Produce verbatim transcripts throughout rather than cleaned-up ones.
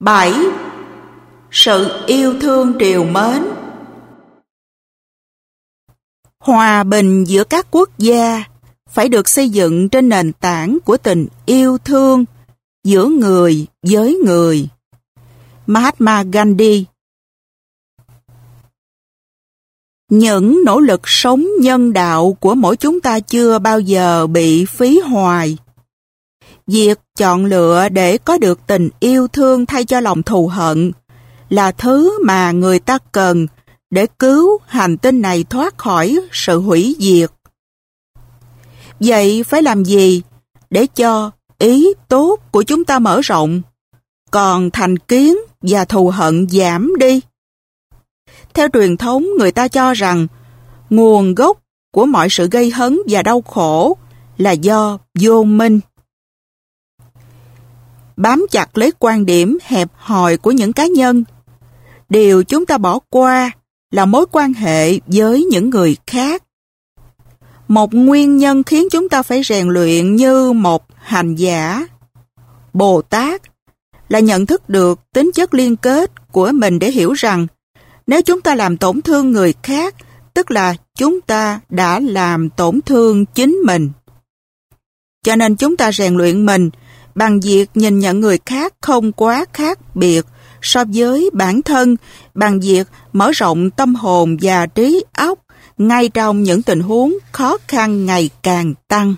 bảy. Sự yêu thương trìu mến. Hòa bình giữa các quốc gia phải được xây dựng trên nền tảng của tình yêu thương giữa người với người. Mahatma Gandhi. Những nỗ lực sống nhân đạo của mỗi chúng ta chưa bao giờ bị phí hoài. Việc chọn lựa để có được tình yêu thương thay cho lòng thù hận là thứ mà người ta cần để cứu hành tinh này thoát khỏi sự hủy diệt. Vậy phải làm gì để cho ý tốt của chúng ta mở rộng, còn thành kiến và thù hận giảm đi? Theo truyền thống, người ta cho rằng nguồn gốc của mọi sự gây hấn và đau khổ là do vô minh. Bám chặt lấy quan điểm hẹp hòi của những cá nhân, điều chúng ta bỏ qua là mối quan hệ với những người khác. Một nguyên nhân khiến chúng ta phải rèn luyện như một hành giả Bồ Tát là nhận thức được tính chất liên kết của mình để hiểu rằng nếu chúng ta làm tổn thương người khác, tức là chúng ta đã làm tổn thương chính mình. Cho nên chúng ta rèn luyện mình bằng việc nhìn nhận người khác không quá khác biệt so với bản thân, bằng việc mở rộng tâm hồn và trí óc ngay trong những tình huống khó khăn ngày càng tăng.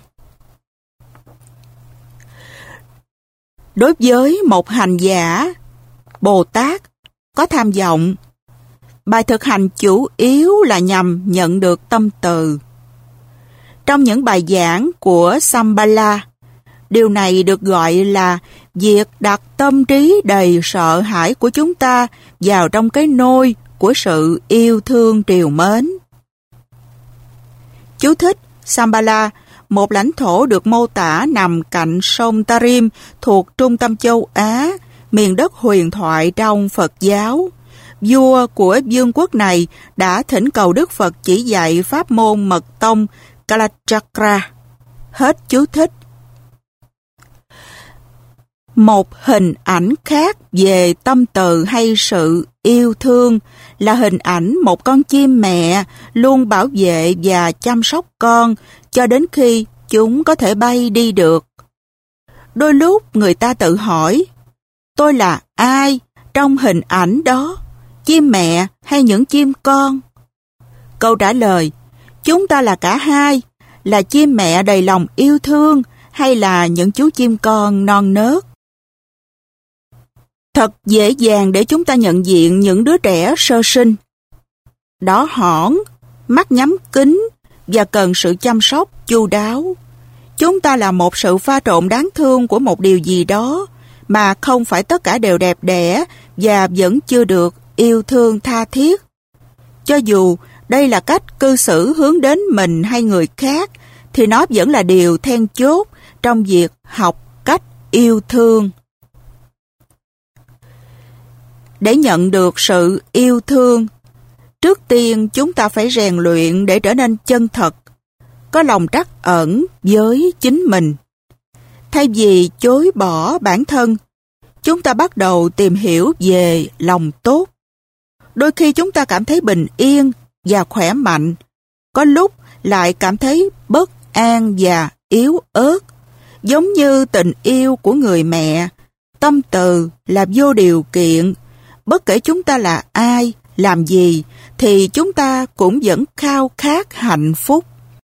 Đối với một hành giả Bồ Tát có tham vọng, bài thực hành chủ yếu là nhằm nhận được tâm từ. Trong những bài giảng của Shambhala, điều này được gọi là việc đặt tâm trí đầy sợ hãi của chúng ta vào trong cái nôi của sự yêu thương trìu mến. Chú thích: Shambhala, một lãnh thổ được mô tả nằm cạnh sông Tarim thuộc trung tâm châu Á, miền đất huyền thoại trong Phật giáo. Vua của vương quốc này đã thỉnh cầu Đức Phật chỉ dạy pháp môn mật tông Kalachakra. Hết chú thích. Một hình ảnh khác về tâm từ hay sự yêu thương là hình ảnh một con chim mẹ luôn bảo vệ và chăm sóc con cho đến khi chúng có thể bay đi được. Đôi lúc người ta tự hỏi, tôi là ai trong hình ảnh đó, chim mẹ hay những chim con? Câu trả lời, chúng ta là cả hai, là chim mẹ đầy lòng yêu thương hay là những chú chim con non nớt. Thật dễ dàng để chúng ta nhận diện những đứa trẻ sơ sinh, đỏ hỏn, mắt nhắm kính và cần sự chăm sóc chu đáo. Chúng ta là một sự pha trộn đáng thương của một điều gì đó mà không phải tất cả đều đẹp đẽ và vẫn chưa được yêu thương tha thiết. Cho dù đây là cách cư xử hướng đến mình hay người khác, thì nó vẫn là điều then chốt trong việc học cách yêu thương. Để nhận được sự yêu thương, trước tiên chúng ta phải rèn luyện để trở nên chân thật, có lòng trắc ẩn với chính mình. Thay vì chối bỏ bản thân, chúng ta bắt đầu tìm hiểu về lòng tốt. Đôi khi chúng ta cảm thấy bình yên và khỏe mạnh, có lúc lại cảm thấy bất an và yếu ớt. Giống như tình yêu của người mẹ, tâm từ là vô điều kiện. Bất kể chúng ta là ai, làm gì, thì chúng ta cũng vẫn khao khát hạnh phúc.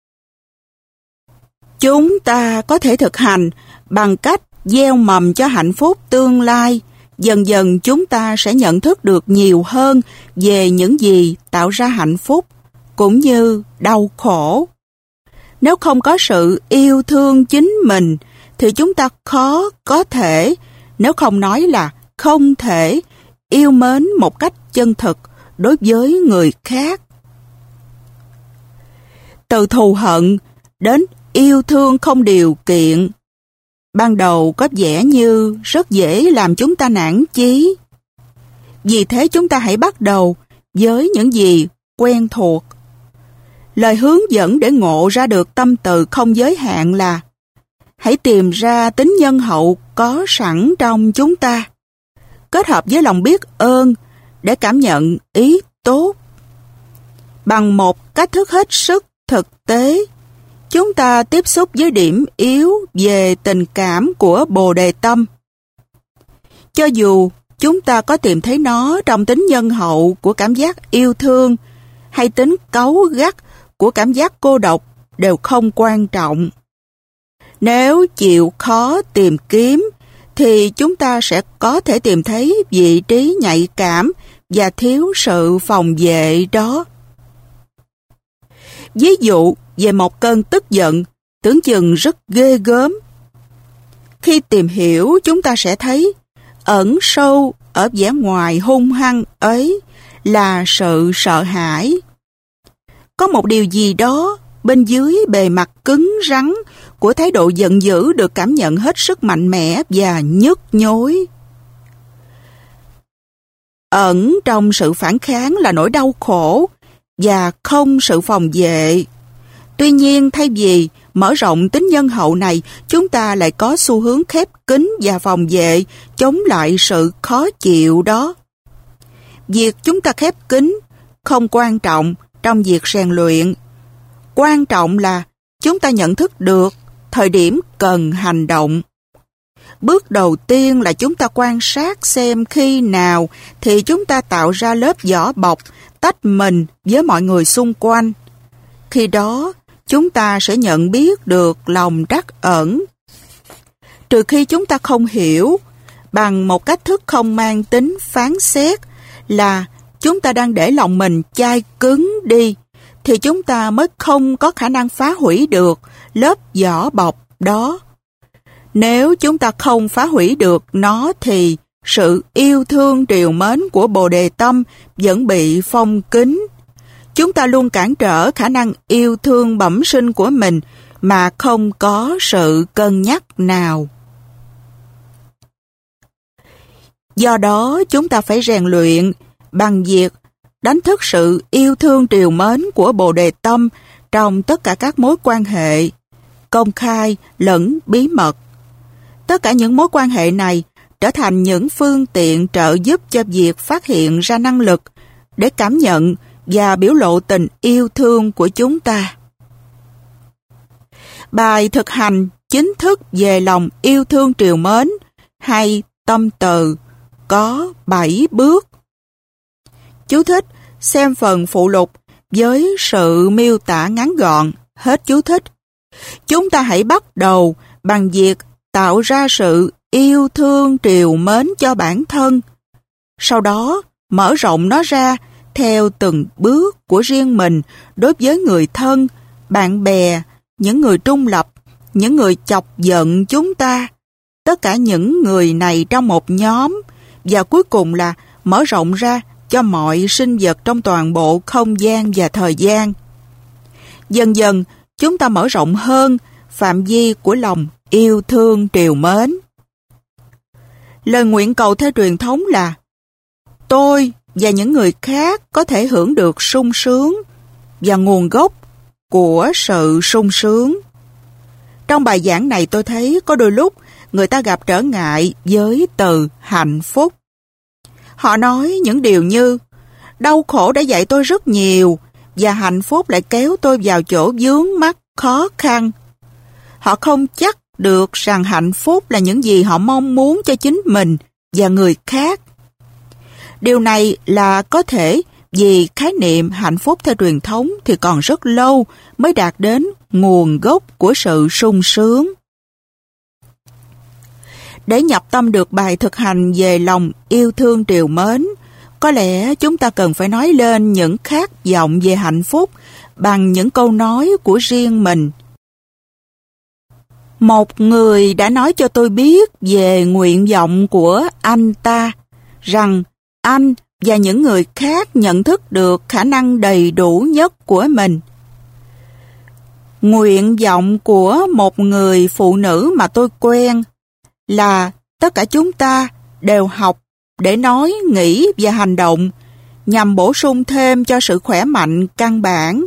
Chúng ta có thể thực hành bằng cách gieo mầm cho hạnh phúc tương lai. Dần dần chúng ta sẽ nhận thức được nhiều hơn về những gì tạo ra hạnh phúc, cũng như đau khổ. Nếu không có sự yêu thương chính mình, thì chúng ta khó có thể, nếu không nói là không thể, yêu mến một cách chân thực đối với người khác. Từ thù hận đến yêu thương không điều kiện, ban đầu có vẻ như rất dễ làm chúng ta nản chí. Vì thế chúng ta hãy bắt đầu với những gì quen thuộc. Lời hướng dẫn để ngộ ra được tâm từ không giới hạn là hãy tìm ra tính nhân hậu có sẵn trong chúng ta. kết hợp với lòng biết ơn để cảm nhận ý tốt. Bằng một cách thức hết sức thực tế, chúng ta tiếp xúc với điểm yếu về tình cảm của Bồ Đề Tâm. Cho dù chúng ta có tìm thấy nó trong tính nhân hậu của cảm giác yêu thương hay tính cáu gắt của cảm giác cô độc đều không quan trọng. Nếu chịu khó tìm kiếm thì chúng ta sẽ có thể tìm thấy vị trí nhạy cảm và thiếu sự phòng vệ đó. Ví dụ về một cơn tức giận tưởng chừng rất ghê gớm. Khi tìm hiểu, chúng ta sẽ thấy ẩn sâu ở vẻ ngoài hung hăng ấy là sự sợ hãi. Có một điều gì đó bên dưới bề mặt cứng rắn của thái độ giận dữ được cảm nhận hết sức mạnh mẽ và nhức nhối. Ẩn trong sự phản kháng là nỗi đau khổ và không sự phòng vệ. Tuy nhiên, thay vì mở rộng tính nhân hậu này, chúng ta lại có xu hướng khép kín và phòng vệ, chống lại sự khó chịu đó. Việc chúng ta khép kín không quan trọng trong việc rèn luyện. Quan trọng là chúng ta nhận thức được thời điểm cần hành động. Bước đầu tiên là chúng ta quan sát xem khi nào thì chúng ta tạo ra lớp vỏ bọc tách mình với mọi người xung quanh. Khi đó, chúng ta sẽ nhận biết được lòng trắc ẩn. Trừ khi chúng ta không hiểu, bằng một cách thức không mang tính phán xét là chúng ta đang để lòng mình chai cứng đi, thì chúng ta mới không có khả năng phá hủy được lớp vỏ bọc đó. Nếu chúng ta không phá hủy được nó thì sự yêu thương trìu mến của Bồ Đề Tâm vẫn bị phong kín. Chúng ta luôn cản trở khả năng yêu thương bẩm sinh của mình mà không có sự cân nhắc nào. Do đó, chúng ta phải rèn luyện bằng việc đánh thức sự yêu thương trìu mến của Bồ Đề Tâm trong tất cả các mối quan hệ, công khai lẫn bí mật. Tất cả những mối quan hệ này trở thành những phương tiện trợ giúp cho việc phát hiện ra năng lực để cảm nhận và biểu lộ tình yêu thương của chúng ta. Bài thực hành chính thức về lòng yêu thương trìu mến hay tâm từ có bảy bước. Chú thích xem phần phụ lục với sự miêu tả ngắn gọn. Hết chú thích. Chúng ta hãy bắt đầu bằng việc tạo ra sự yêu thương trìu mến cho bản thân. Sau đó, mở rộng nó ra theo từng bước của riêng mình đối với người thân, bạn bè, những người trung lập, những người chọc giận chúng ta, tất cả những người này trong một nhóm, và cuối cùng là mở rộng ra cho mọi sinh vật trong toàn bộ không gian và thời gian. Dần dần, chúng ta mở rộng hơn phạm vi của lòng yêu thương trìu mến. Lời nguyện cầu theo truyền thống là: tôi và những người khác có thể hưởng được sung sướng và nguồn gốc của sự sung sướng. Trong bài giảng này tôi thấy có đôi lúc người ta gặp trở ngại với từ hạnh phúc. Họ nói những điều như: đau khổ đã dạy tôi rất nhiều và hạnh phúc lại kéo tôi vào chỗ vướng mắc khó khăn. Họ không chắc được rằng hạnh phúc là những gì họ mong muốn cho chính mình và người khác. Điều này là có thể vì khái niệm hạnh phúc theo truyền thống thì còn rất lâu mới đạt đến nguồn gốc của sự sung sướng. Để nhập tâm được bài thực hành về lòng yêu thương trìu mến, có lẽ chúng ta cần phải nói lên những khát vọng về hạnh phúc bằng những câu nói của riêng mình. Một người đã nói cho tôi biết về nguyện vọng của anh ta, rằng anh và những người khác nhận thức được khả năng đầy đủ nhất của mình. Nguyện vọng của một người phụ nữ mà tôi quen là tất cả chúng ta đều học để nói, nghĩ và hành động nhằm bổ sung thêm cho sự khỏe mạnh căn bản.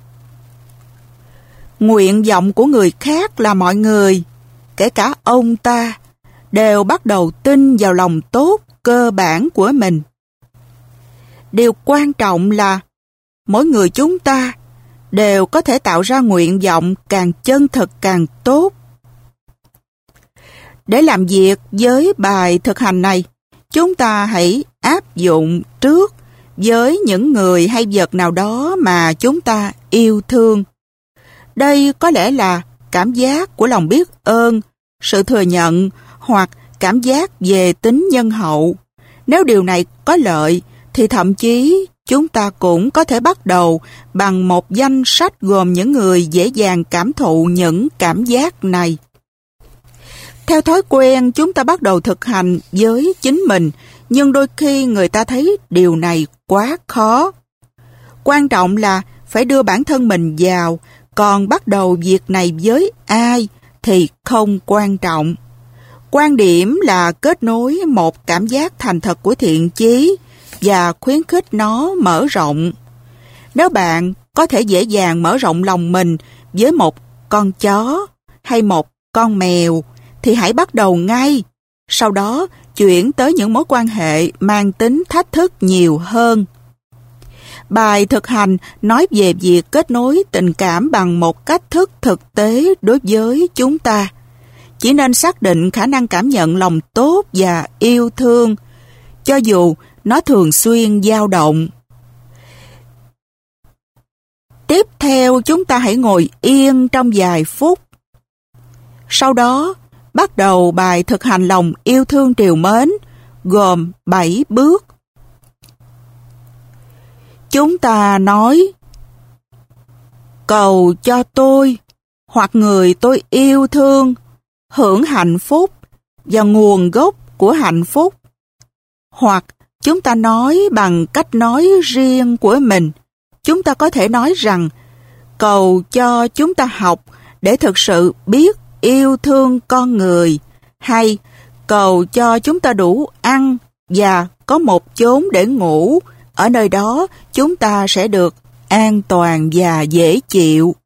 Nguyện vọng của người khác là mọi người, kể cả ông ta, đều bắt đầu tin vào lòng tốt cơ bản của mình. Điều quan trọng là mỗi người chúng ta đều có thể tạo ra nguyện vọng càng chân thực càng tốt. Để làm việc với bài thực hành này, chúng ta hãy áp dụng trước với những người hay vật nào đó mà chúng ta yêu thương. Đây có lẽ là cảm giác của lòng biết ơn, sự thừa nhận hoặc cảm giác về tính nhân hậu. Nếu điều này có lợi, thì thậm chí chúng ta cũng có thể bắt đầu bằng một danh sách gồm những người dễ dàng cảm thụ những cảm giác này. Theo thói quen, chúng ta bắt đầu thực hành với chính mình, nhưng đôi khi người ta thấy điều này quá khó. Quan trọng là phải đưa bản thân mình vào, còn bắt đầu việc này với ai thì không quan trọng. Quan điểm là kết nối một cảm giác thành thật của thiện chí và khuyến khích nó mở rộng. Nếu bạn có thể dễ dàng mở rộng lòng mình với một con chó hay một con mèo, thì hãy bắt đầu ngay. Sau đó chuyển tới những mối quan hệ mang tính thách thức nhiều hơn. Bài thực hành nói về việc kết nối tình cảm bằng một cách thức thực tế đối với chúng ta. Chỉ nên xác định khả năng cảm nhận lòng tốt và yêu thương, cho dù nó thường xuyên dao động. Tiếp theo, chúng ta hãy ngồi yên trong vài phút. Sau đó, bắt đầu bài thực hành lòng yêu thương trìu mến, gồm bảy bước. Chúng ta nói: cầu cho tôi hoặc người tôi yêu thương hưởng hạnh phúc và nguồn gốc của hạnh phúc. Hoặc chúng ta nói bằng cách nói riêng của mình. Chúng ta có thể nói rằng: cầu cho chúng ta học để thực sự biết yêu thương con người, hay cầu cho chúng ta đủ ăn và có một chốn để ngủ, ở nơi đó chúng ta sẽ được an toàn và dễ chịu.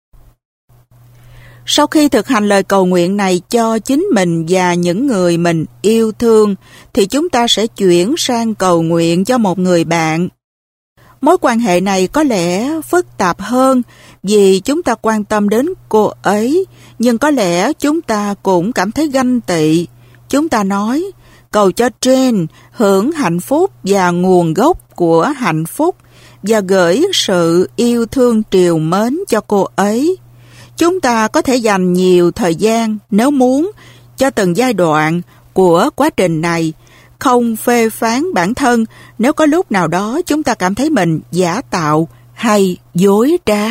Sau khi thực hành lời cầu nguyện này cho chính mình và những người mình yêu thương, thì chúng ta sẽ chuyển sang cầu nguyện cho một người bạn. Mối quan hệ này có lẽ phức tạp hơn vì chúng ta quan tâm đến cô ấy, nhưng có lẽ chúng ta cũng cảm thấy ganh tị. Chúng ta nói: cầu cho Jane hưởng hạnh phúc và nguồn gốc của hạnh phúc, và gửi sự yêu thương trìu mến cho cô ấy. Chúng ta có thể dành nhiều thời gian nếu muốn cho từng giai đoạn của quá trình này, không phê phán bản thân nếu có lúc nào đó chúng ta cảm thấy mình giả tạo hay dối trá.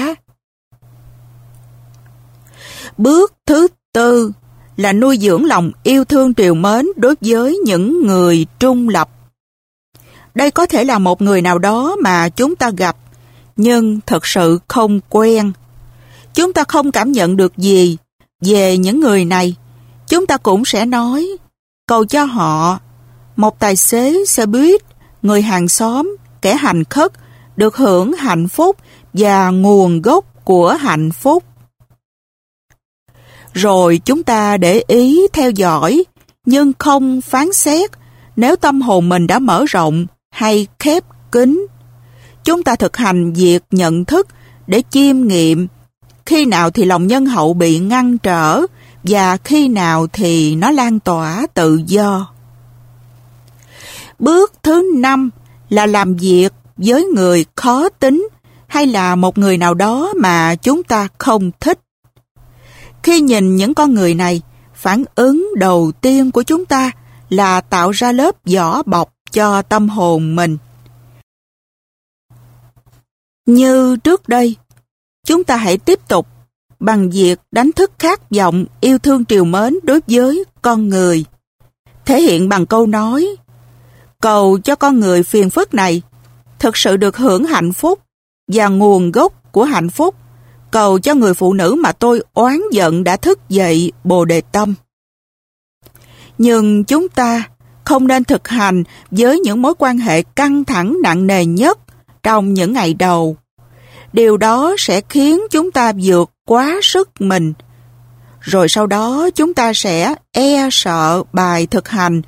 Bước thứ tư là nuôi dưỡng lòng yêu thương trìu mến đối với những người trung lập. Đây có thể là một người nào đó mà chúng ta gặp, nhưng thật sự không quen. Chúng ta không cảm nhận được gì về những người này. Chúng ta cũng sẽ nói: cầu cho họ, một tài xế xe buýt, người hàng xóm, kẻ hành khất, được hưởng hạnh phúc và nguồn gốc của hạnh phúc. Rồi chúng ta để ý theo dõi, nhưng không phán xét nếu tâm hồn mình đã mở rộng hay khép kín. Chúng ta thực hành việc nhận thức để chiêm nghiệm khi nào thì lòng nhân hậu bị ngăn trở và khi nào thì nó lan tỏa tự do. Bước thứ năm là làm việc với người khó tính hay là một người nào đó mà chúng ta không thích. Khi nhìn những con người này, phản ứng đầu tiên của chúng ta là tạo ra lớp vỏ bọc cho tâm hồn mình. Như trước đây, chúng ta hãy tiếp tục bằng việc đánh thức khát vọng yêu thương trìu mến đối với con người. Thể hiện bằng câu nói: cầu cho con người phiền phức này thực sự được hưởng hạnh phúc và nguồn gốc của hạnh phúc. Cầu cho người phụ nữ mà tôi oán giận đã thức dậy Bồ Đề Tâm. Nhưng chúng ta không nên thực hành với những mối quan hệ căng thẳng nặng nề nhất trong những ngày đầu. Điều đó sẽ khiến chúng ta vượt quá sức mình. Rồi sau đó chúng ta sẽ e sợ bài thực hành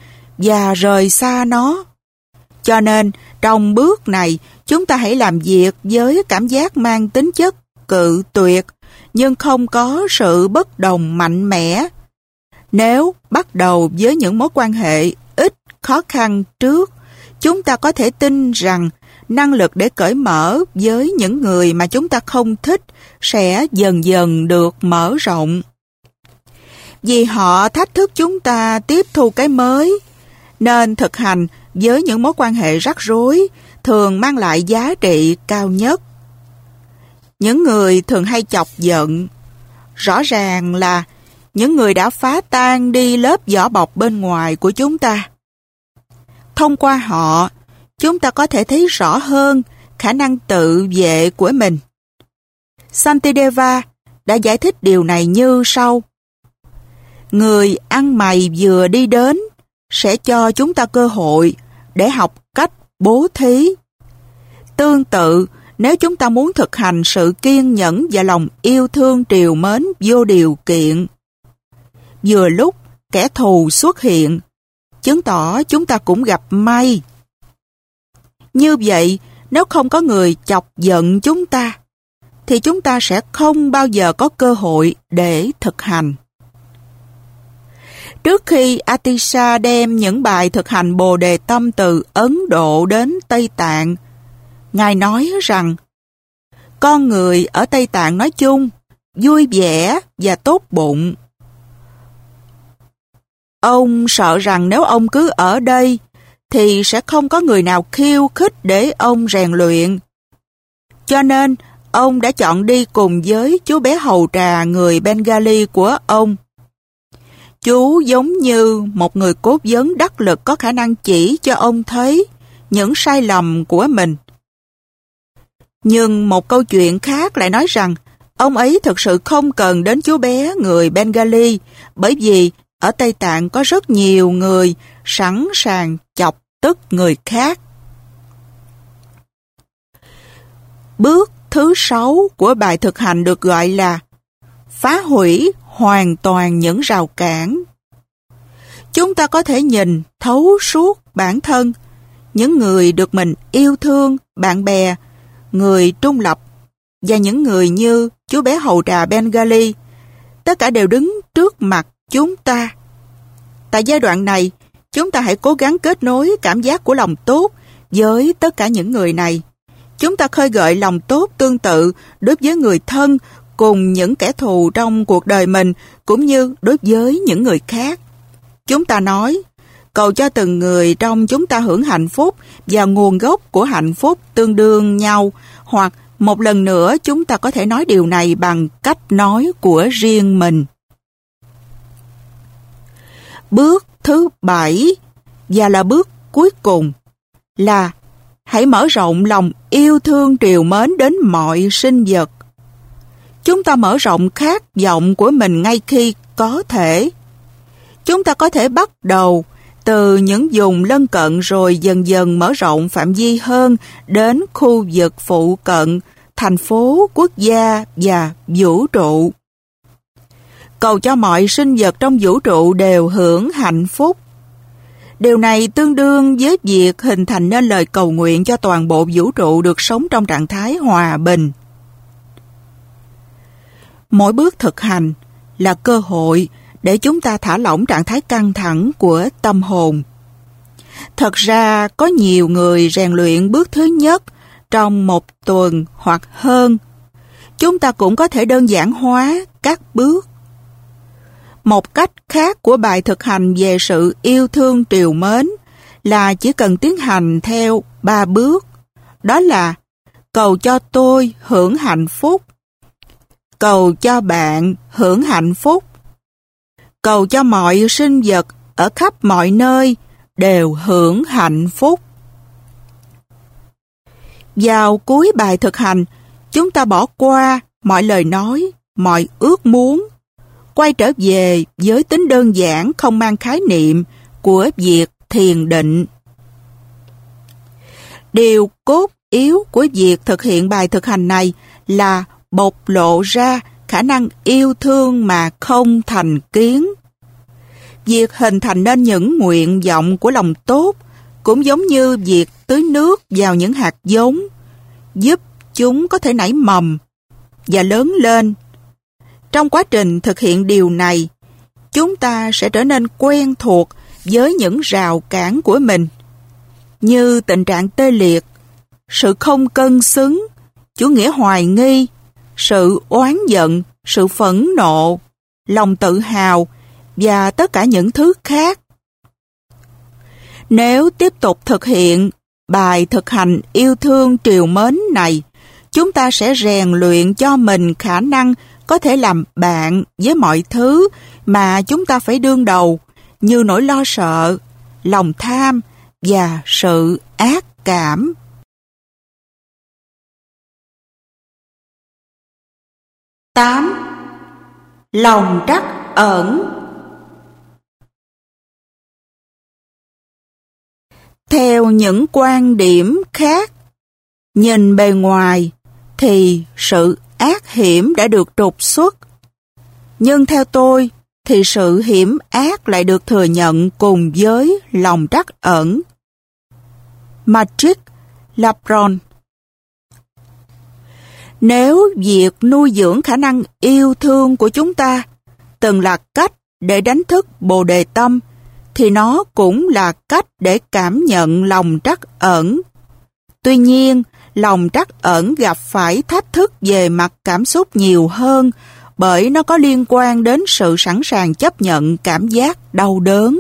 và rời xa nó. Cho nên, trong bước này, chúng ta hãy làm việc với cảm giác mang tính chất cự tuyệt, nhưng không có sự bất đồng mạnh mẽ. Nếu bắt đầu với những mối quan hệ ít khó khăn trước, chúng ta có thể tin rằng năng lực để cởi mở với những người mà chúng ta không thích sẽ dần dần được mở rộng. Vì họ thách thức chúng ta tiếp thu cái mới, nên thực hành với những mối quan hệ rắc rối thường mang lại giá trị cao nhất. Những người thường hay chọc giận, rõ ràng là những người đã phá tan đi lớp vỏ bọc bên ngoài của chúng ta. Thông qua họ, chúng ta có thể thấy rõ hơn khả năng tự vệ của mình. Shantideva đã giải thích điều này như sau. Người ăn mày vừa đi đến sẽ cho chúng ta cơ hội để học cách bố thí. Tương tự, nếu chúng ta muốn thực hành sự kiên nhẫn và lòng yêu thương trìu mến vô điều kiện, vừa lúc kẻ thù xuất hiện, chứng tỏ chúng ta cũng gặp may. Như vậy, nếu không có người chọc giận chúng ta, thì chúng ta sẽ không bao giờ có cơ hội để thực hành. Trước khi Atisha đem những bài thực hành Bồ Đề Tâm từ Ấn Độ đến Tây Tạng, Ngài nói rằng, con người ở Tây Tạng nói chung, vui vẻ và tốt bụng. Ông sợ rằng nếu ông cứ ở đây, thì sẽ không có người nào khiêu khích để ông rèn luyện. Cho nên, ông đã chọn đi cùng với chú bé hầu trà người Bengali của ông. Chú giống như một người cốt vấn đắc lực có khả năng chỉ cho ông thấy những sai lầm của mình. Nhưng một câu chuyện khác lại nói rằng ông ấy thực sự không cần đến chú bé người Bengali, bởi vì ở Tây Tạng có rất nhiều người sẵn sàng chọc tức người khác. Bước thứ sáu của bài thực hành được gọi là phá hủy hoàn toàn những rào cản. Chúng ta có thể nhìn thấu suốt bản thân, những người được mình yêu thương, bạn bè, người trung lập và những người như chú bé hầu trà Bengali, tất cả đều đứng trước mặt chúng ta. Tại giai đoạn này, chúng ta hãy cố gắng kết nối cảm giác của lòng tốt với tất cả những người này. Chúng ta khơi gợi lòng tốt tương tự đối với người thân cùng những kẻ thù trong cuộc đời mình, cũng như đối với những người khác. Chúng ta nói, cầu cho từng người trong chúng ta hưởng hạnh phúc và nguồn gốc của hạnh phúc tương đương nhau, hoặc một lần nữa chúng ta có thể nói điều này bằng cách nói của riêng mình. Bước thứ bảy, và là bước cuối cùng, là hãy mở rộng lòng yêu thương trìu mến đến mọi sinh vật. Chúng ta mở rộng khát vọng của mình ngay khi có thể. Chúng ta có thể bắt đầu từ những vùng lân cận rồi dần dần mở rộng phạm vi hơn đến khu vực phụ cận, thành phố, quốc gia và vũ trụ. Cầu cho mọi sinh vật trong vũ trụ đều hưởng hạnh phúc. Điều này tương đương với việc hình thành nên lời cầu nguyện cho toàn bộ vũ trụ được sống trong trạng thái hòa bình. Mỗi bước thực hành là cơ hội để chúng ta thả lỏng trạng thái căng thẳng của tâm hồn. Thật ra có nhiều người rèn luyện bước thứ nhất trong một tuần hoặc hơn. Chúng ta cũng có thể đơn giản hóa các bước. Một cách khác của bài thực hành về sự yêu thương trìu mến là chỉ cần tiến hành theo ba bước. Đó là cầu cho tôi hưởng hạnh phúc, cầu cho bạn hưởng hạnh phúc, cầu cho mọi sinh vật ở khắp mọi nơi đều hưởng hạnh phúc. Vào cuối bài thực hành, chúng ta bỏ qua mọi lời nói, mọi ước muốn, quay trở về với tính đơn giản không mang khái niệm của việc thiền định. Điều cốt yếu của việc thực hiện bài thực hành này là bộc lộ ra khả năng yêu thương mà không thành kiến. Việc hình thành nên những nguyện vọng của lòng tốt cũng giống như việc tưới nước vào những hạt giống, giúp chúng có thể nảy mầm và lớn lên. Trong quá trình thực hiện điều này, chúng ta sẽ trở nên quen thuộc với những rào cản của mình, như tình trạng tê liệt, sự không cân xứng, chủ nghĩa hoài nghi, sự oán giận, sự phẫn nộ, lòng tự hào và tất cả những thứ khác. Nếu tiếp tục thực hiện bài thực hành yêu thương trìu mến này, chúng ta sẽ rèn luyện cho mình khả năng có thể làm bạn với mọi thứ mà chúng ta phải đương đầu, như nỗi lo sợ, lòng tham và sự ác cảm. tám. Lòng trắc ẩn. Theo những quan điểm khác, nhìn bề ngoài thì sự ác hiểm đã được trục xuất. Nhưng theo tôi thì sự hiểm ác lại được thừa nhận cùng với lòng trắc ẩn. Patrick Lapron. Nếu việc nuôi dưỡng khả năng yêu thương của chúng ta từng là cách để đánh thức Bồ Đề Tâm, thì nó cũng là cách để cảm nhận lòng trắc ẩn. Tuy nhiên, lòng trắc ẩn gặp phải thách thức về mặt cảm xúc nhiều hơn, bởi nó có liên quan đến sự sẵn sàng chấp nhận cảm giác đau đớn.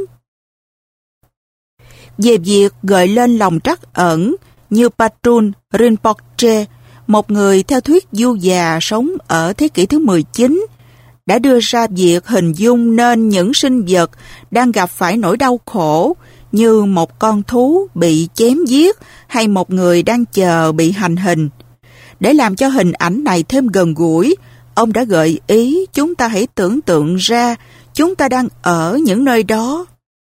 Về việc gợi lên lòng trắc ẩn, như Patrul Rinpoche, một người theo thuyết du già sống ở thế kỷ thứ mười chín, đã đưa ra việc hình dung nên những sinh vật đang gặp phải nỗi đau khổ như một con thú bị chém giết hay một người đang chờ bị hành hình. Để làm cho hình ảnh này thêm gần gũi, ông đã gợi ý chúng ta hãy tưởng tượng ra chúng ta đang ở những nơi đó.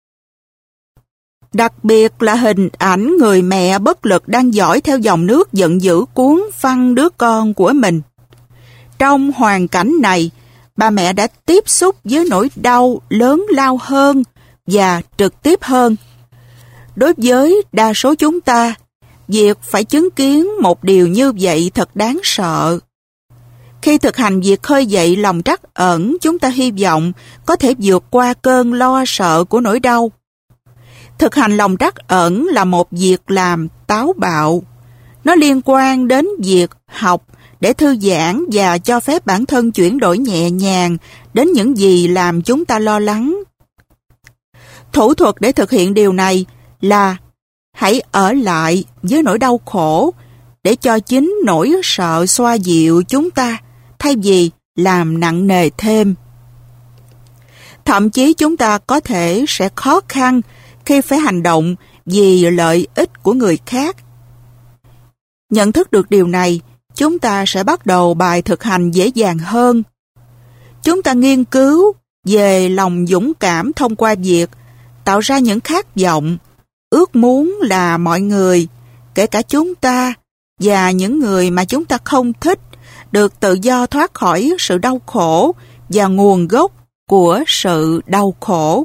Đặc biệt là hình ảnh người mẹ bất lực đang dõi theo dòng nước giận dữ cuốn phăng đứa con của mình. Trong hoàn cảnh này, bà mẹ đã tiếp xúc với nỗi đau lớn lao hơn và trực tiếp hơn. Đối với đa số chúng ta, việc phải chứng kiến một điều như vậy thật đáng sợ. Khi thực hành việc khơi dậy lòng trắc ẩn, chúng ta hy vọng có thể vượt qua cơn lo sợ của nỗi đau. Thực hành lòng trắc ẩn là một việc làm táo bạo. Nó liên quan đến việc học để thư giãn và cho phép bản thân chuyển đổi nhẹ nhàng đến những gì làm chúng ta lo lắng. Thủ thuật để thực hiện điều này là hãy ở lại với nỗi đau khổ để cho chính nỗi sợ xoa dịu chúng ta, thay vì làm nặng nề thêm. Thậm chí chúng ta có thể sẽ khó khăn khi phải hành động vì lợi ích của người khác. Nhận thức được điều này, chúng ta sẽ bắt đầu bài thực hành dễ dàng hơn. Chúng ta nghiên cứu về lòng dũng cảm thông qua việc tạo ra những khát vọng, ước muốn là mọi người, kể cả chúng ta và những người mà chúng ta không thích, được tự do thoát khỏi sự đau khổ và nguồn gốc của sự đau khổ.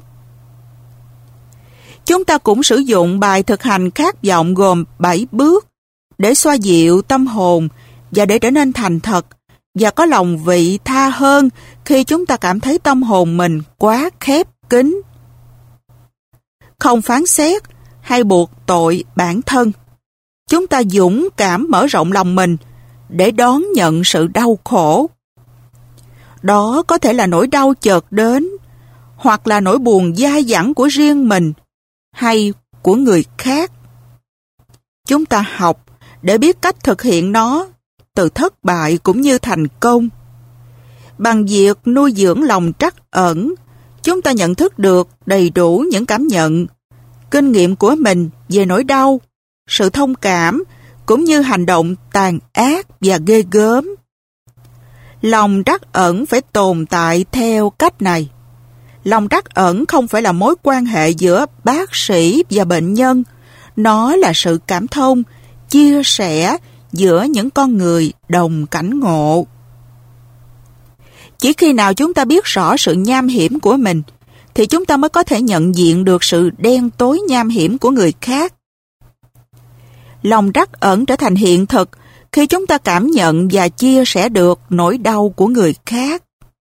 Chúng ta cũng sử dụng bài thực hành khát vọng gồm bảy bước để xoa dịu tâm hồn và để trở nên thành thật và có lòng vị tha hơn khi chúng ta cảm thấy tâm hồn mình quá khép kín. Không phán xét hay buộc tội bản thân. Chúng ta dũng cảm mở rộng lòng mình để đón nhận sự đau khổ. Đó có thể là nỗi đau chợt đến, hoặc là nỗi buồn dai dẳng của riêng mình hay của người khác. Chúng ta học để biết cách thực hiện nó từ thất bại cũng như thành công. Bằng việc nuôi dưỡng lòng trắc ẩn, chúng ta nhận thức được đầy đủ những cảm nhận, kinh nghiệm của mình về nỗi đau, sự thông cảm, cũng như hành động tàn ác và ghê gớm. Lòng trắc ẩn phải tồn tại theo cách này. Lòng trắc ẩn không phải là mối quan hệ giữa bác sĩ và bệnh nhân. Nó là sự cảm thông, chia sẻ giữa những con người đồng cảnh ngộ. Chỉ khi nào chúng ta biết rõ sự nham hiểm của mình, thì chúng ta mới có thể nhận diện được sự đen tối nham hiểm của người khác. Lòng trắc ẩn trở thành hiện thực khi chúng ta cảm nhận và chia sẻ được nỗi đau của người khác.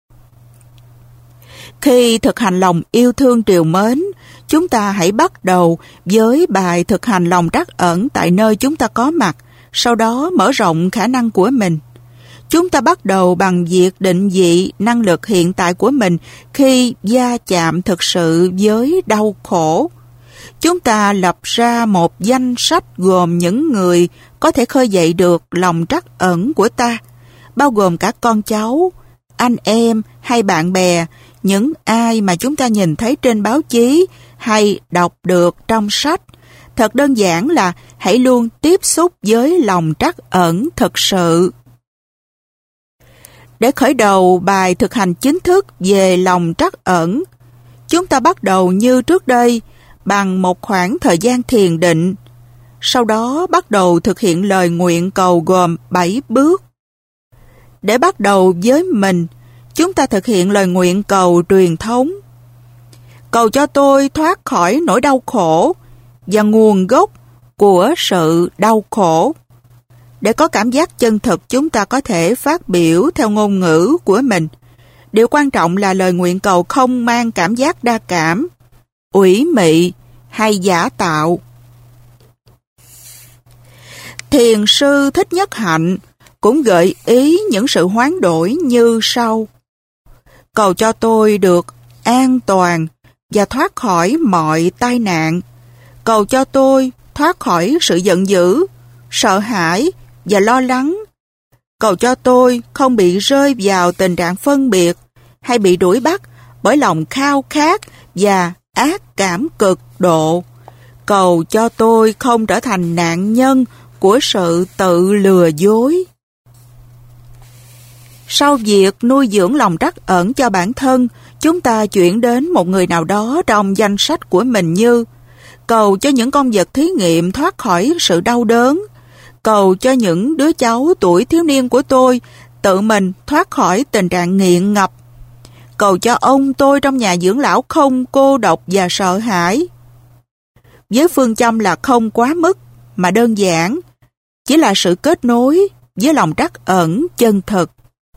Khi thực hành lòng yêu thương trìu mến, chúng ta hãy bắt đầu với bài thực hành lòng trắc ẩn tại nơi chúng ta có mặt, sau đó mở rộng khả năng của mình. Chúng ta bắt đầu bằng việc định vị năng lực hiện tại của mình khi va chạm thực sự với đau khổ. Chúng ta lập ra một danh sách gồm những người có thể khơi dậy được lòng trắc ẩn của ta, bao gồm cả con cháu, anh em hay bạn bè, những ai mà chúng ta nhìn thấy trên báo chí hay đọc được trong sách. Thật đơn giản là hãy luôn tiếp xúc với lòng trắc ẩn thực sự. Để khởi đầu bài thực hành chính thức về lòng trắc ẩn, chúng ta bắt đầu như trước đây bằng một khoảng thời gian thiền định. Sau đó bắt đầu thực hiện lời nguyện cầu gồm bảy bước. Để bắt đầu với mình, chúng ta thực hiện lời nguyện cầu truyền thống. Cầu cho tôi thoát khỏi nỗi đau khổ và nguồn gốc của sự đau khổ. Để có cảm giác chân thực, chúng ta có thể phát biểu theo ngôn ngữ của mình. Điều quan trọng là lời nguyện cầu không mang cảm giác đa cảm, ủy mị hay giả tạo. Thiền sư Thích Nhất Hạnh cũng gợi ý những sự hoán đổi như sau. Cầu cho tôi được an toàn và thoát khỏi mọi tai nạn. Cầu cho tôi thoát khỏi sự giận dữ, sợ hãi và lo lắng. Cầu cho tôi không bị rơi vào tình trạng phân biệt hay bị đuổi bắt bởi lòng khao khát và ác cảm cực độ. Cầu cho tôi không trở thành nạn nhân của sự tự lừa dối. Sau việc nuôi dưỡng lòng trắc ẩn cho bản thân, chúng ta chuyển đến một người nào đó trong danh sách của mình như cầu cho những con vật thí nghiệm thoát khỏi sự đau đớn, cầu cho những đứa cháu tuổi thiếu niên của tôi tự mình thoát khỏi tình trạng nghiện ngập, cầu cho ông tôi trong nhà dưỡng lão không cô độc và sợ hãi. Với phương châm là không quá mức mà đơn giản, chỉ là sự kết nối với lòng trắc ẩn chân thực.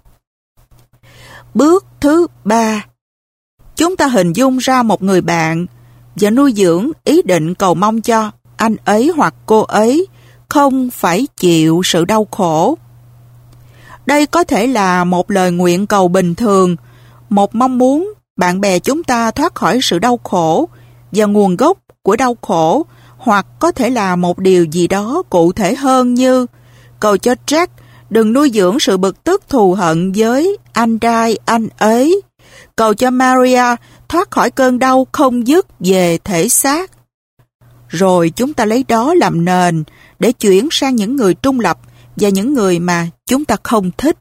Bước thứ ba, chúng ta hình dung ra một người bạn và nuôi dưỡng ý định cầu mong cho anh ấy hoặc cô ấy không phải chịu sự đau khổ. Đây có thể là một lời nguyện cầu bình thường, một mong muốn bạn bè chúng ta thoát khỏi sự đau khổ và nguồn gốc của đau khổ, hoặc có thể là một điều gì đó cụ thể hơn như cầu cho Jack đừng nuôi dưỡng sự bực tức thù hận với anh trai anh ấy, cầu cho Maria thoát khỏi cơn đau không dứt về thể xác. Rồi chúng ta lấy đó làm nền để chuyển sang những người trung lập và những người mà chúng ta không thích.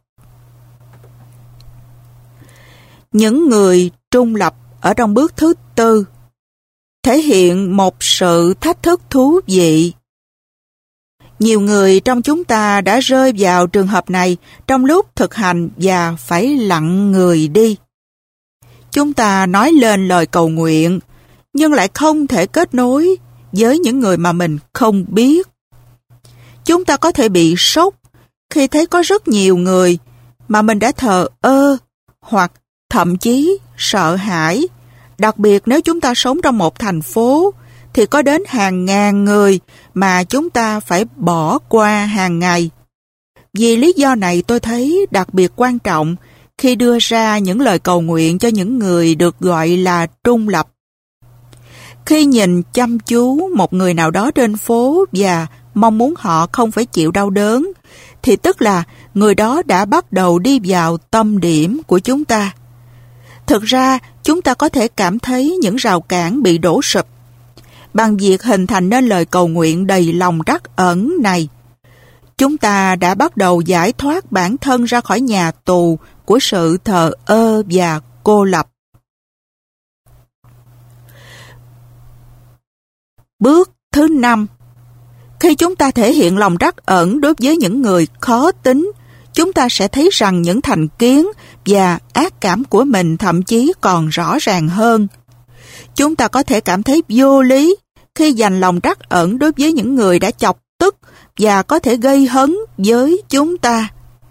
Những người trung lập ở trong bước thứ tư thể hiện một sự thách thức thú vị. Nhiều người trong chúng ta đã rơi vào trường hợp này trong lúc thực hành và phải lặng người đi. Chúng ta nói lên lời cầu nguyện, nhưng lại không thể kết nối với những người mà mình không biết. Chúng ta có thể bị sốc khi thấy có rất nhiều người mà mình đã thờ ơ hoặc thậm chí sợ hãi. Đặc biệt nếu chúng ta sống trong một thành phố thì có đến hàng ngàn người mà chúng ta phải bỏ qua hàng ngày. Vì lý do này tôi thấy đặc biệt quan trọng khi đưa ra những lời cầu nguyện cho những người được gọi là trung lập. Khi nhìn chăm chú một người nào đó trên phố và mong muốn họ không phải chịu đau đớn, thì tức là người đó đã bắt đầu đi vào tâm điểm của chúng ta. Thực ra, chúng ta có thể cảm thấy những rào cản bị đổ sụp bằng việc hình thành nên lời cầu nguyện đầy lòng trắc ẩn này. Chúng ta đã bắt đầu giải thoát bản thân ra khỏi nhà tù của sự thờ ơ và cô lập. Bước thứ năm. Khi chúng ta thể hiện lòng trắc ẩn đối với những người khó tính, chúng ta sẽ thấy rằng những thành kiến và ác cảm của mình thậm chí còn rõ ràng hơn. chúng ta có thể cảm thấy vô lý khi dành lòng trắc ẩn đối với những người đã chọc tức và có thể gây hấn với chúng ta.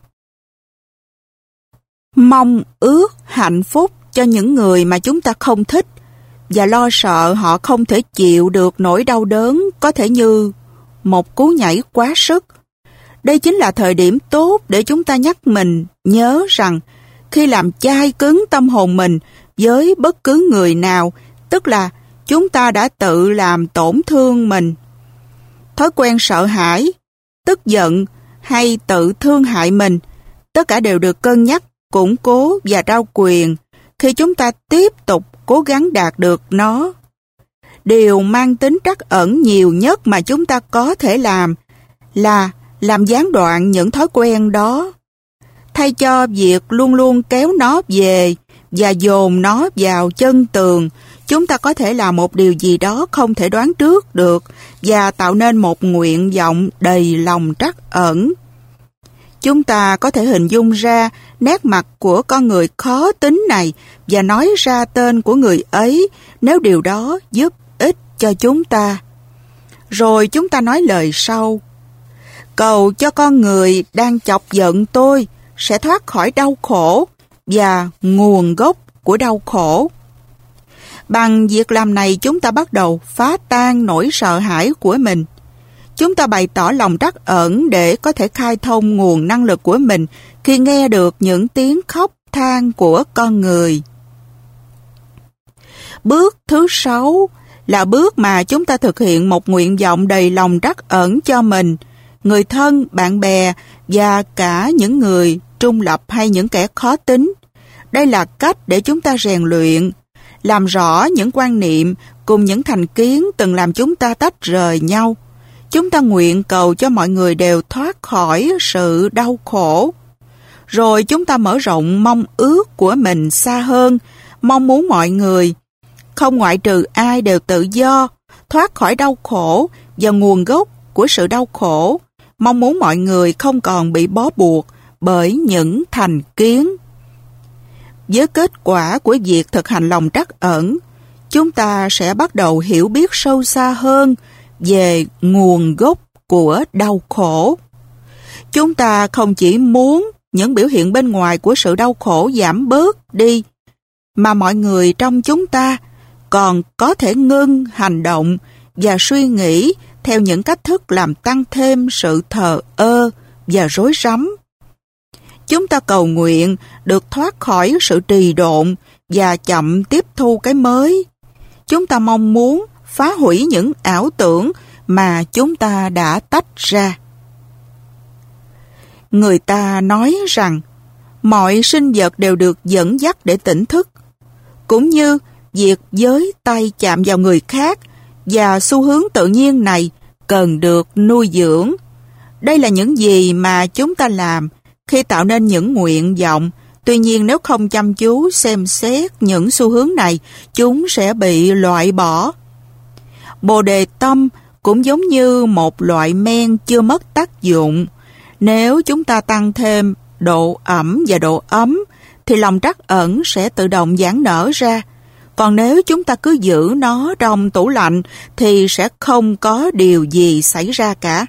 Mong ước hạnh phúc cho những người mà chúng ta không thích và lo sợ họ không thể chịu được nỗi đau đớn có thể như một cú nhảy quá sức. Đây chính là thời điểm tốt để chúng ta nhắc mình nhớ rằng khi làm chai cứng tâm hồn mình với bất cứ người nào, tức là chúng ta đã tự làm tổn thương mình. Thói quen sợ hãi, tức giận hay tự thương hại mình, tất cả đều được cân nhắc, củng cố và trao quyền khi chúng ta tiếp tục cố gắng đạt được nó. Điều mang tính trắc ẩn nhiều nhất mà chúng ta có thể làm là làm gián đoạn những thói quen đó. Thay cho việc luôn luôn kéo nó về và dồn nó vào chân tường, chúng ta có thể làm một điều gì đó không thể đoán trước được và tạo nên một nguyện vọng đầy lòng trắc ẩn. Chúng ta có thể hình dung ra nét mặt của con người khó tính này và nói ra tên của người ấy nếu điều đó giúp ích cho chúng ta. Rồi chúng ta nói lời sau: cầu cho con người đang chọc giận tôi sẽ thoát khỏi đau khổ và nguồn gốc của đau khổ. Bằng việc làm này, chúng ta bắt đầu phá tan nỗi sợ hãi của mình. Chúng ta bày tỏ lòng trắc ẩn để có thể khai thông nguồn năng lực của mình khi nghe được những tiếng khóc than của con người. Bước thứ sáu là bước mà chúng ta thực hiện một nguyện vọng đầy lòng trắc ẩn cho mình, người thân, bạn bè và cả những người trung lập hay những kẻ khó tính. Đây là cách để chúng ta rèn luyện, làm rõ những quan niệm cùng những thành kiến từng làm chúng ta tách rời nhau. Chúng ta nguyện cầu cho mọi người đều thoát khỏi sự đau khổ. Rồi chúng ta mở rộng mong ước của mình xa hơn, mong muốn mọi người, không ngoại trừ ai, đều tự do, thoát khỏi đau khổ và nguồn gốc của sự đau khổ. Mong muốn mọi người không còn bị bó buộc bởi những thành kiến. Với kết quả của việc thực hành lòng trắc ẩn, chúng ta sẽ bắt đầu hiểu biết sâu xa hơn về nguồn gốc của đau khổ. Chúng ta không chỉ muốn những biểu hiện bên ngoài của sự đau khổ giảm bớt đi, mà mọi người trong chúng ta còn có thể ngưng hành động và suy nghĩ theo những cách thức làm tăng thêm sự thờ ơ và rối rắm. Chúng ta cầu nguyện được thoát khỏi sự trì độn và chậm tiếp thu cái mới. Chúng ta mong muốn phá hủy những ảo tưởng mà chúng ta đã tách ra. Người ta nói rằng mọi sinh vật đều được dẫn dắt để tỉnh thức, cũng như việc giới tay chạm vào người khác, và xu hướng tự nhiên này cần được nuôi dưỡng. Đây là những gì mà chúng ta làm khi tạo nên những nguyện vọng. Tuy nhiên, nếu không chăm chú xem xét những xu hướng này, chúng sẽ bị loại bỏ. Bồ đề tâm cũng giống như một loại men chưa mất tác dụng. Nếu chúng ta tăng thêm độ ẩm và độ ấm, thì lòng trắc ẩn sẽ tự động giãn nở ra. Còn nếu chúng ta cứ giữ nó trong tủ lạnh, thì sẽ không có điều gì xảy ra cả.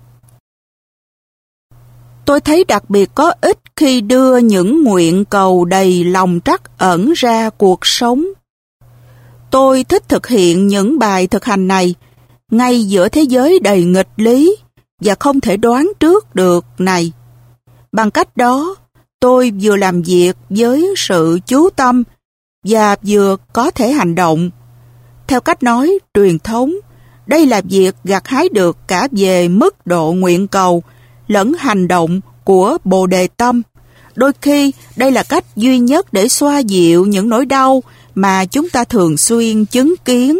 Tôi thấy đặc biệt có ích khi đưa những nguyện cầu đầy lòng trắc ẩn ra cuộc sống. Tôi thích thực hiện những bài thực hành này ngay giữa thế giới đầy nghịch lý và không thể đoán trước được này. Bằng cách đó, tôi vừa làm việc với sự chú tâm và vừa có thể hành động. Theo cách nói truyền thống, đây là việc gặt hái được cả về mức độ nguyện cầu lẫn hành động của Bồ đề tâm. Đôi khi, đây là cách duy nhất để xoa dịu những nỗi đau mà chúng ta thường xuyên chứng kiến.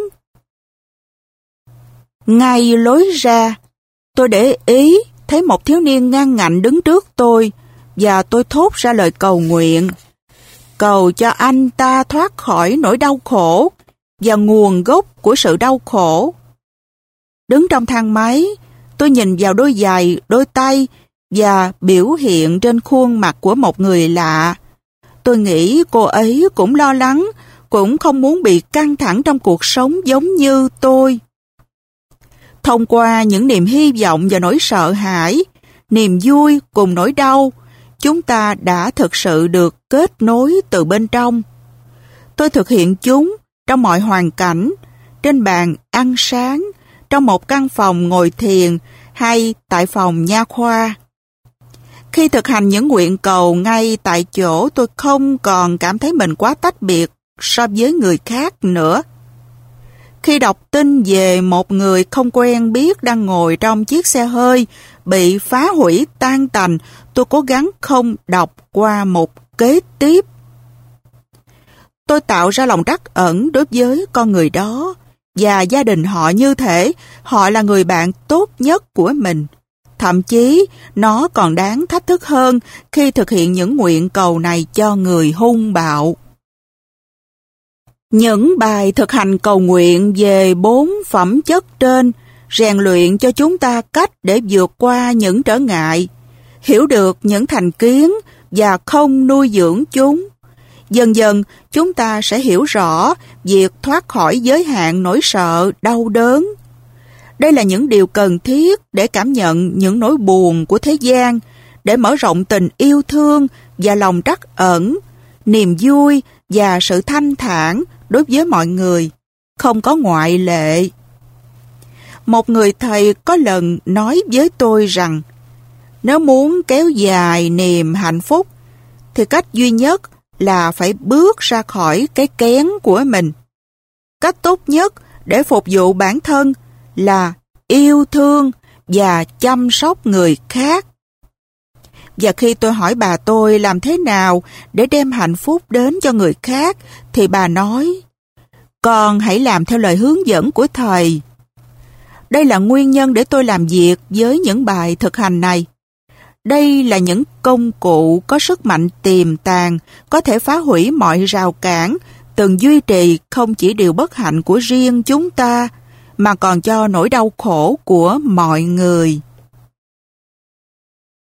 Ngay lối ra, tôi để ý thấy một thiếu niên ngang ngạnh đứng trước tôi, và tôi thốt ra lời cầu nguyện. Cầu cho anh ta thoát khỏi nỗi đau khổ và nguồn gốc của sự đau khổ. Đứng trong thang máy, tôi nhìn vào đôi giày, đôi tay và biểu hiện trên khuôn mặt của một người lạ. Tôi nghĩ cô ấy cũng lo lắng, cũng không muốn bị căng thẳng trong cuộc sống giống như tôi. Thông qua những niềm hy vọng và nỗi sợ hãi, niềm vui cùng nỗi đau, chúng ta đã thực sự được kết nối từ bên trong. Tôi thực hiện chúng trong mọi hoàn cảnh, trên bàn ăn sáng, trong một căn phòng ngồi thiền hay tại phòng nha khoa. Khi thực hành những nguyện cầu ngay tại chỗ, tôi không còn cảm thấy mình quá tách biệt so với người khác nữa. Khi đọc tin về một người không quen biết đang ngồi trong chiếc xe hơi bị phá hủy tan tành, tôi cố gắng không đọc qua một kế tiếp. Tôi tạo ra lòng trắc ẩn đối với con người đó và gia đình họ, như thể họ là người bạn tốt nhất của mình. Thậm chí, nó còn đáng thách thức hơn khi thực hiện những nguyện cầu này cho người hung bạo. Những bài thực hành cầu nguyện về bốn phẩm chất trên rèn luyện cho chúng ta cách để vượt qua những trở ngại, hiểu được những thành kiến và không nuôi dưỡng chúng. Dần dần, chúng ta sẽ hiểu rõ việc thoát khỏi giới hạn nỗi sợ, đau đớn. Đây là những điều cần thiết để cảm nhận những nỗi buồn của thế gian, để mở rộng tình yêu thương và lòng trắc ẩn, niềm vui và sự thanh thản đối với mọi người, không có ngoại lệ. Một người thầy có lần nói với tôi rằng, nếu muốn kéo dài niềm hạnh phúc, thì cách duy nhất là phải bước ra khỏi cái kén của mình. Cách tốt nhất để phục vụ bản thân là yêu thương và chăm sóc người khác. Và khi tôi hỏi bà tôi làm thế nào để đem hạnh phúc đến cho người khác, thì bà nói, con hãy làm theo lời hướng dẫn của thầy. Đây là nguyên nhân để tôi làm việc với những bài thực hành này. Đây là những công cụ có sức mạnh tiềm tàng, có thể phá hủy mọi rào cản, từng duy trì không chỉ điều bất hạnh của riêng chúng ta, mà còn cho nỗi đau khổ của mọi người.